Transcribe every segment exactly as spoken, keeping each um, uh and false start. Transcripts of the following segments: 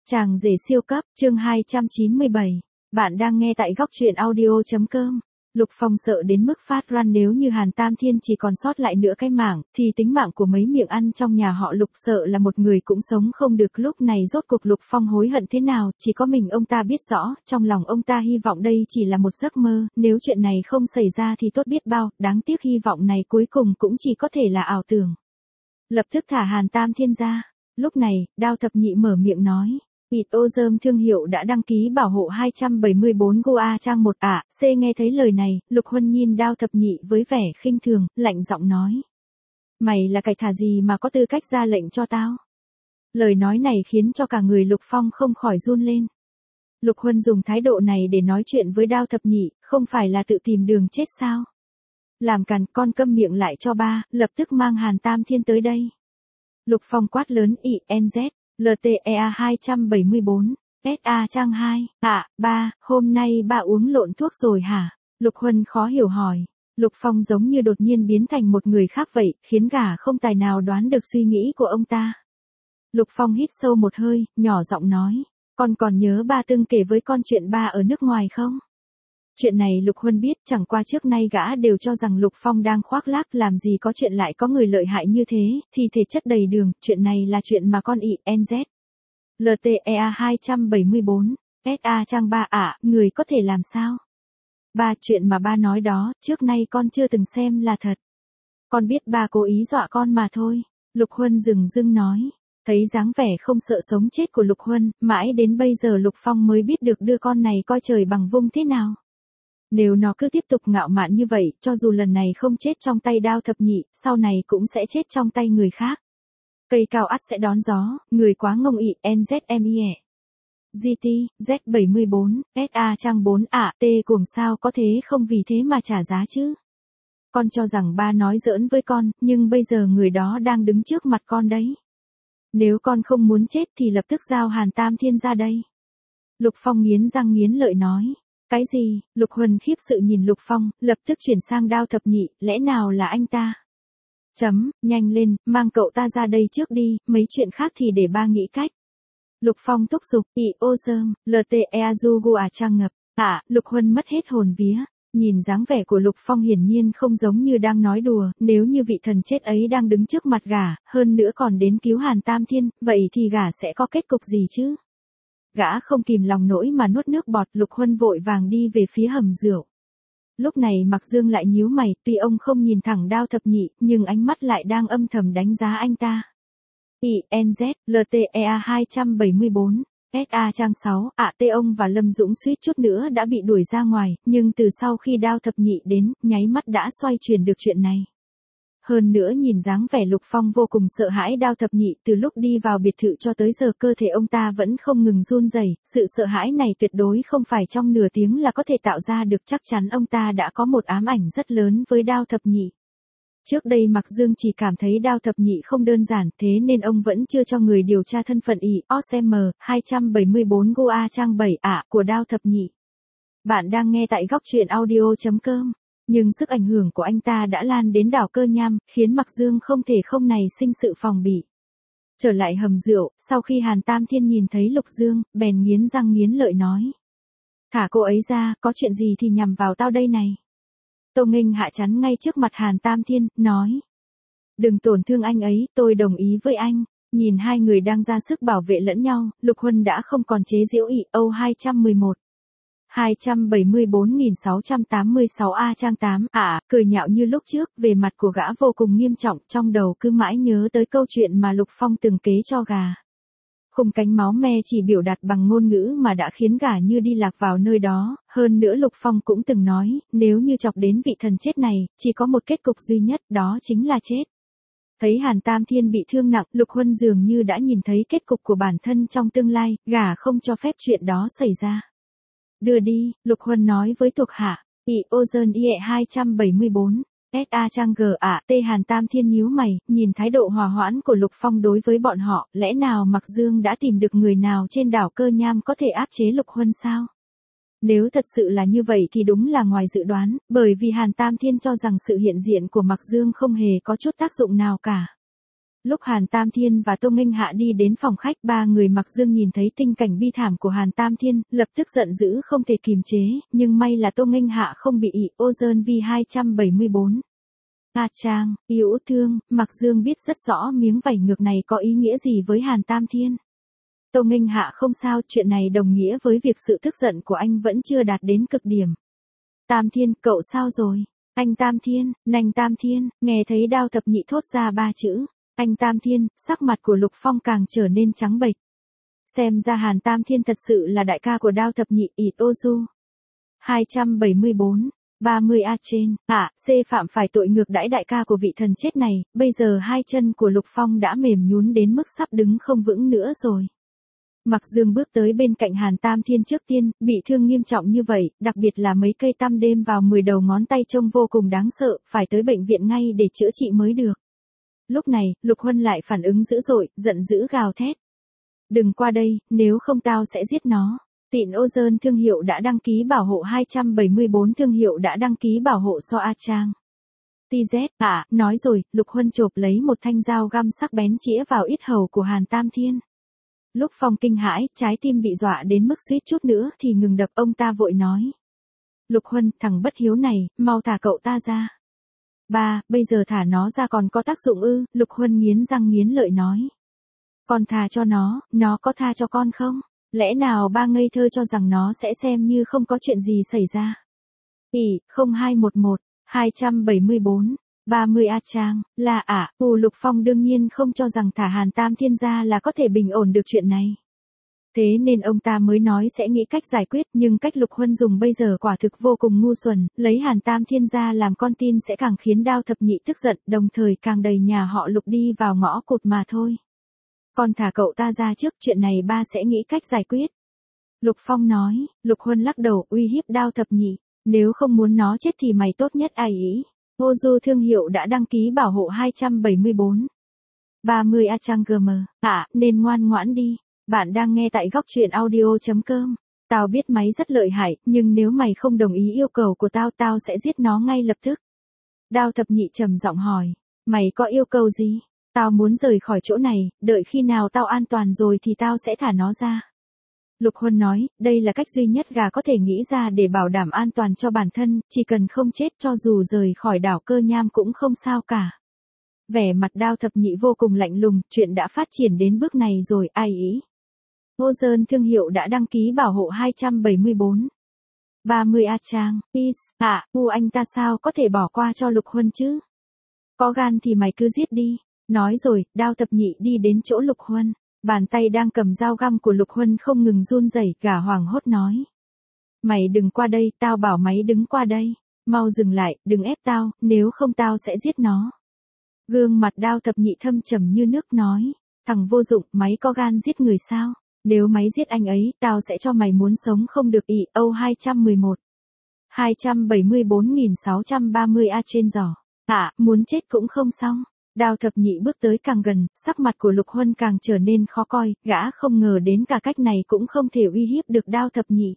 Chàng rể siêu cấp, chương hai trăm chín mươi bảy. Bạn đang nghe tại góc truyện audio.com. Lục Phong sợ đến mức phát run, nếu như Hàn Tam Thiên chỉ còn sót lại nửa cái mảng, thì tính mạng của mấy miệng ăn trong nhà họ Lục sợ là một người cũng sống không được. Lúc này rốt cuộc Lục Phong hối hận thế nào, chỉ có mình ông ta biết rõ. Trong lòng ông ta hy vọng đây chỉ là một giấc mơ, nếu chuyện này không xảy ra thì tốt biết bao. Đáng tiếc hy vọng này cuối cùng cũng chỉ có thể là ảo tưởng. Lập tức thả Hàn Tam Thiên ra. Lúc này, Đao Thập Nhị mở miệng nói. Eat Ozem thương hiệu đã đăng ký bảo hộ hai trăm bảy mươi bốn Goa trang một ạ. C nghe thấy lời này, Lục Huân nhìn Đao Thập Nhị với vẻ khinh thường, lạnh giọng nói. Mày là cái thá gì mà có tư cách ra lệnh cho tao? Lời nói này khiến cho cả người Lục Phong không khỏi run lên. Lục Huân dùng thái độ này để nói chuyện với Đao Thập Nhị, không phải là tự tìm đường chết sao? Làm càn, con câm miệng lại cho ba, lập tức mang Hàn Tam Thiên tới đây. Lục Phong quát lớn. I N Z L T E A hai trăm bảy mươi bốn, S A trang hai, à, ba, hôm nay ba uống lộn thuốc rồi hả? Lục Huân khó hiểu hỏi. Lục Phong giống như đột nhiên biến thành một người khác vậy, khiến gã không tài nào đoán được suy nghĩ của ông ta. Lục Phong hít sâu một hơi, nhỏ giọng nói, con còn nhớ ba từng kể với con chuyện ba ở nước ngoài không? Chuyện này Lục Huân biết, chẳng qua trước nay gã đều cho rằng Lục Phong đang khoác lác, làm gì có chuyện lại có người lợi hại như thế, thì thể chất đầy đường, chuyện này là chuyện mà con I N Z L T E A hai trăm bảy mươi bốn, S A trang ba ạ, à, người có thể làm sao? Ba, chuyện mà ba nói đó, trước nay con chưa từng xem là thật. Con biết ba cố ý dọa con mà thôi. Lục Huân dừng dưng nói. Thấy dáng vẻ không sợ sống chết của Lục Huân, mãi đến bây giờ Lục Phong mới biết được đứa con này coi trời bằng vung thế nào. Nếu nó cứ tiếp tục ngạo mạn như vậy, cho dù lần này không chết trong tay Đao Thập Nhị, sau này cũng sẽ chết trong tay người khác. Cây cao ắt sẽ đón gió, người quá ngông. I N Z M I E G T, Z bảy mươi bốn, S A trang bốn ạ, T cuồng sao có thế không vì thế mà trả giá chứ? Con cho rằng ba nói giỡn với con, nhưng bây giờ người đó đang đứng trước mặt con đấy. Nếu con không muốn chết thì lập tức giao Hàn Tam Thiên ra đây. Lục Phong nghiến răng nghiến lợi nói. Cái gì? Lục Huân khiếp sự nhìn Lục Phong, lập tức chuyển sang Đao Thập Nhị, lẽ nào là anh ta? Chấm, nhanh lên, mang cậu ta ra đây trước đi, mấy chuyện khác thì để ba nghĩ cách. Lục Phong thúc giục. I Ozem, L T E A Jugu à trang ngập. À, Lục Huân mất hết hồn vía. Nhìn dáng vẻ của Lục Phong hiển nhiên không giống như đang nói đùa, nếu như vị thần chết ấy đang đứng trước mặt gã, hơn nữa còn đến cứu Hàn Tam Thiên, vậy thì gã sẽ có kết cục gì chứ? Gã không kìm lòng nổi mà nuốt nước bọt. Lục Huân vội vàng đi về phía hầm rượu. Lúc này Mạc Dương lại nhíu mày, tuy ông không nhìn thẳng Đao Thập Nhị, nhưng ánh mắt lại đang âm thầm đánh giá anh ta. I N Z L T E A hai trăm bảy mươi bốn, S A trang sáu, ạ tê ông và Lâm Dũng suýt chút nữa đã bị đuổi ra ngoài, nhưng từ sau khi Đao Thập Nhị đến, nháy mắt đã xoay chuyển được chuyện này. Hơn nữa nhìn dáng vẻ Lục Phong vô cùng sợ hãi Đao Thập Nhị, từ lúc đi vào biệt thự cho tới giờ cơ thể ông ta vẫn không ngừng run rẩy, sự sợ hãi này tuyệt đối không phải trong nửa tiếng là có thể tạo ra được, chắc chắn ông ta đã có một ám ảnh rất lớn với Đao Thập Nhị. Trước đây Mạc Dương chỉ cảm thấy Đao Thập Nhị không đơn giản, thế nên ông vẫn chưa cho người điều tra thân phận I Ozem hai trăm bảy mươi bốn Goa trang bảy ạ của Đao Thập Nhị. Bạn đang nghe tại góc truyện audio.com. Nhưng sức ảnh hưởng của anh ta đã lan đến đảo Cơ Nham, khiến Mạc Dương không thể không này sinh sự phòng bị. Trở lại hầm rượu, sau khi Hàn Tam Thiên nhìn thấy Lục Dương, bèn nghiến răng nghiến lợi nói. Thả cô ấy ra, có chuyện gì thì nhằm vào tao đây này. Tô Nghênh hạ chắn ngay trước mặt Hàn Tam Thiên, nói. Đừng tổn thương anh ấy, tôi đồng ý với anh. Nhìn hai người đang ra sức bảo vệ lẫn nhau, Lục Huân đã không còn chế giễu. I O hai trăm mười một. hai trăm bảy mươi bốn nghìn sáu trăm tám mươi sáu A trang tám, ạ, à, cười nhạo như lúc trước, về mặt của gã vô cùng nghiêm trọng, trong đầu cứ mãi nhớ tới câu chuyện mà Lục Phong từng kế cho gà. Khung cánh máu me chỉ biểu đạt bằng ngôn ngữ mà đã khiến gã như đi lạc vào nơi đó, hơn nữa Lục Phong cũng từng nói, nếu như chọc đến vị thần chết này, chỉ có một kết cục duy nhất, đó chính là chết. Thấy Hàn Tam Thiên bị thương nặng, Lục Huân dường như đã nhìn thấy kết cục của bản thân trong tương lai, gã không cho phép chuyện đó xảy ra. Đưa đi, Lục Huân nói với thuộc hạ. I Ozem I E hai trăm bảy mươi bốn, S A trang G ạ, T Hàn Tam Thiên nhíu mày, nhìn thái độ hòa hoãn của Lục Phong đối với bọn họ, lẽ nào Mạc Dương đã tìm được người nào trên đảo Cơ Nham có thể áp chế Lục Huân sao? Nếu thật sự là như vậy thì đúng là ngoài dự đoán, bởi vì Hàn Tam Thiên cho rằng sự hiện diện của Mạc Dương không hề có chút tác dụng nào cả. Lúc Hàn Tam Thiên và Tô Nghênh Hạ đi đến phòng khách, ba người mặc dương nhìn thấy tình cảnh bi thảm của Hàn Tam Thiên, lập tức giận dữ không thể kìm chế, nhưng may là Tô Nghênh Hạ không bị ị. Ozone V hai trăm bảy mươi bốn. A Trang, yêu thương, Mặc Dương biết rất rõ miếng vảy ngược này có ý nghĩa gì với Hàn Tam Thiên. Tô Nghênh Hạ không sao, chuyện này đồng nghĩa với việc sự tức giận của anh vẫn chưa đạt đến cực điểm. Tam Thiên, cậu sao rồi? Anh Tam Thiên, nành Tam Thiên, nghe thấy Đao Thập Nhị thốt ra ba chữ. Anh Tam Thiên, sắc mặt của Lục Phong càng trở nên trắng bệch. Xem ra Hàn Tam Thiên thật sự là đại ca của Đao Thập Nhị. ị. Ozu. hai trăm bảy mươi bốn. ba mươi A trên, à, C phạm phải tội ngược đãi đại ca của vị thần chết này, bây giờ hai chân của Lục Phong đã mềm nhún đến mức sắp đứng không vững nữa rồi. Mặc Dương bước tới bên cạnh Hàn Tam Thiên trước tiên, bị thương nghiêm trọng như vậy, đặc biệt là mấy cây tăm đêm vào mười đầu ngón tay trông vô cùng đáng sợ, phải tới bệnh viện ngay để chữa trị mới được. Lúc này, Lục Huân lại phản ứng dữ dội, giận dữ gào thét. Đừng qua đây, nếu không tao sẽ giết nó. Tịn Ozone thương hiệu đã đăng ký bảo hộ hai trăm bảy mươi bốn thương hiệu đã đăng ký bảo hộ so A Trang. tê zét, à, nói rồi, Lục Huân chộp lấy một thanh dao găm sắc bén chĩa vào yết hầu của Hàn Tam Thiên. Lúc Phong kinh hãi, trái tim bị dọa đến mức suýt chút nữa thì ngừng đập, ông ta vội nói. Lục Huân, thằng bất hiếu này, mau thả cậu ta ra. Ba, bây giờ thả nó ra còn có tác dụng ư? Lục Huân nghiến răng nghiến lợi nói. Con tha cho nó, nó có tha cho con không? Lẽ nào ba ngây thơ cho rằng nó sẽ xem như không có chuyện gì xảy ra? ỉ, không hai một một, hai trăm bảy mươi bốn, ba mươi A Trang, là ạ, à, Ù Lục Phong đương nhiên không cho rằng thả Hàn Tam Thiên ra là có thể bình ổn được chuyện này. Thế nên ông ta mới nói sẽ nghĩ cách giải quyết, nhưng cách Lục Huân dùng bây giờ quả thực vô cùng ngu xuẩn, lấy Hàn Tam Thiên ra làm con tin sẽ càng khiến Đao Thập Nhị tức giận, đồng thời càng đẩy nhà họ Lục đi vào ngõ cụt mà thôi. Con thả cậu ta ra trước, chuyện này ba sẽ nghĩ cách giải quyết. Lục Phong nói. Lục Huân lắc đầu, uy hiếp Đao Thập Nhị. Nếu không muốn nó chết thì mày tốt nhất ai ý. Ozu thương hiệu đã đăng ký bảo hộ hai trăm bảy mươi bốn. ba mươi A Trang giê em. À, nên ngoan ngoãn đi. Bạn đang nghe tại góc truyện audio chấm com. Tao biết máy rất lợi hại, nhưng nếu mày không đồng ý yêu cầu của tao, tao sẽ giết nó ngay lập tức. Đao Thập Nhị trầm giọng hỏi. Mày có yêu cầu gì? Tao muốn rời khỏi chỗ này, đợi khi nào tao an toàn rồi thì tao sẽ thả nó ra. Lục Huân nói, đây là cách duy nhất gà có thể nghĩ ra để bảo đảm an toàn cho bản thân, chỉ cần không chết cho dù rời khỏi đảo Cơ Nham cũng không sao cả. Vẻ mặt Đao Thập Nhị vô cùng lạnh lùng, chuyện đã phát triển đến bước này rồi, ai ý. Ozone thương hiệu đã đăng ký bảo hộ hai trăm bảy mươi bốn. ba mươi A Trang, peace, à, u anh ta sao có thể bỏ qua cho Lục Huân chứ? Có gan thì mày cứ giết đi. Nói rồi, Đao Thập Nhị đi đến chỗ Lục Huân. Bàn tay đang cầm dao găm của Lục Huân không ngừng run rẩy, gà hoảng hốt nói. Mày đừng qua đây, tao bảo mày đứng qua đây. Mau dừng lại, đừng ép tao, nếu không tao sẽ giết nó. Gương mặt Đao Thập Nhị thâm trầm như nước nói. Thằng vô dụng, mày có gan giết người sao? Nếu mày giết anh ấy, tao sẽ cho mày muốn sống không được. ỉ. Âu hai trăm mười một. hai trăm bảy mươi bốn nghìn sáu trăm ba mươi A trên giỏ. À, muốn chết cũng không xong. Đao Thập Nhị bước tới càng gần, sắc mặt của Lục Huân càng trở nên khó coi, gã không ngờ đến cả cách này cũng không thể uy hiếp được Đao Thập Nhị.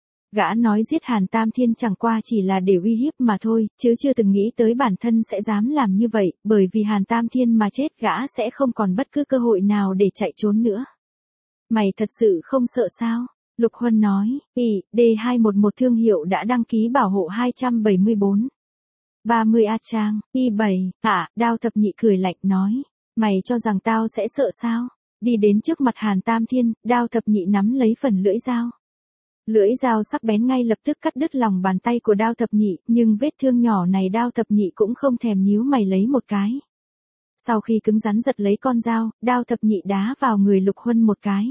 Gã nói giết Hàn Tam Thiên chẳng qua chỉ là để uy hiếp mà thôi, chứ chưa từng nghĩ tới bản thân sẽ dám làm như vậy, bởi vì Hàn Tam Thiên mà chết gã sẽ không còn bất cứ cơ hội nào để chạy trốn nữa. Mày thật sự không sợ sao? Lục Huân nói, ỉ, D hai một một thương hiệu đã đăng ký bảo hộ hai trăm bảy mươi bốn. ba mươi A Trang, y bảy, à, Đao Thập Nhị cười lạnh nói, mày cho rằng tao sẽ sợ sao? Đi đến trước mặt Hàn Tam Thiên, Đao Thập Nhị nắm lấy phần lưỡi dao. Lưỡi dao sắc bén ngay lập tức cắt đứt lòng bàn tay của Đao Thập Nhị, nhưng vết thương nhỏ này Đao Thập Nhị cũng không thèm nhíu mày lấy một cái. Sau khi cứng rắn giật lấy con dao, Đao Thập Nhị đá vào người Lục Huân một cái.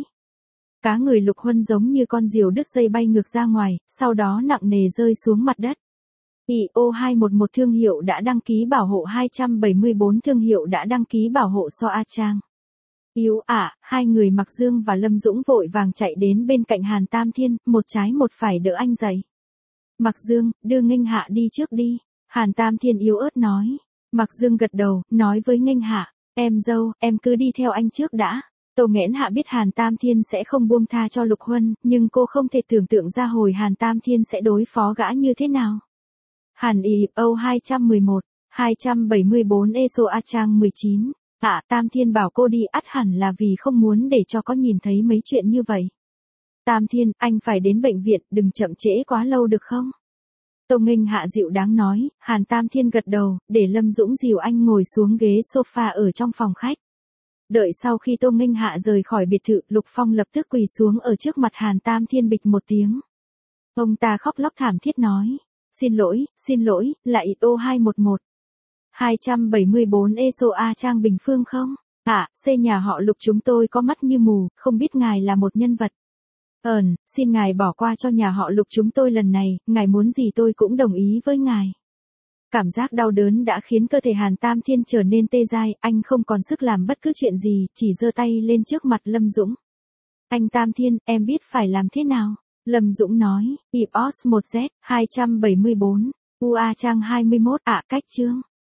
Cá người Lục Huân giống như con diều đứt dây bay ngược ra ngoài, sau đó nặng nề rơi xuống mặt đất. i ô hai một một thương hiệu đã đăng ký bảo hộ hai trăm bảy mươi bốn thương hiệu đã đăng ký bảo hộ so A Trang. Yếu ạ, à, hai người Mặc Dương và Lâm Dũng vội vàng chạy đến bên cạnh Hàn Tam Thiên, một trái một phải đỡ anh dậy. Mặc Dương, đưa Nghênh Hạ đi trước đi. Hàn Tam Thiên yếu ớt nói. Mặc Dương gật đầu, nói với Nghênh Hạ, em dâu, em cứ đi theo anh trước đã. Tô Nghẽn Hạ biết Hàn Tam Thiên sẽ không buông tha cho Lục Huân, nhưng cô không thể tưởng tượng ra hồi Hàn Tam Thiên sẽ đối phó gã như thế nào. Hàn Y Âu hai trăm mười một, hai trăm bảy mươi bốn E S O A Trang mười chín. À, Tam Thiên bảo cô đi ắt hẳn là vì không muốn để cho có nhìn thấy mấy chuyện như vậy. Tam Thiên, anh phải đến bệnh viện, đừng chậm trễ quá lâu được không? Tô Nghênh Hạ dịu đáng nói. Hàn Tam Thiên gật đầu, để Lâm Dũng dìu anh ngồi xuống ghế sofa ở trong phòng khách. Đợi sau khi Tô Nghênh Hạ rời khỏi biệt thự, Lục Phong lập tức quỳ xuống ở trước mặt Hàn Tam Thiên bịch một tiếng. Ông ta khóc lóc thảm thiết nói. Xin lỗi, xin lỗi, là i ô hai một một. hai bảy bốn e s o a Trang Bình Phương không? À, xây nhà họ Lục chúng tôi có mắt như mù, không biết ngài là một nhân vật. Ờn, xin ngài bỏ qua cho nhà họ Lục chúng tôi lần này, ngài muốn gì tôi cũng đồng ý với ngài. Cảm giác đau đớn đã khiến cơ thể Hàn Tam Thiên trở nên tê dại, anh không còn sức làm bất cứ chuyện gì, chỉ giơ tay lên trước mặt Lâm Dũng. Anh Tam Thiên, em biết phải làm thế nào? Lâm Dũng nói, i o ét một Z, hai bảy bốn, u a Trang hai mươi mốt, ạ cách chương.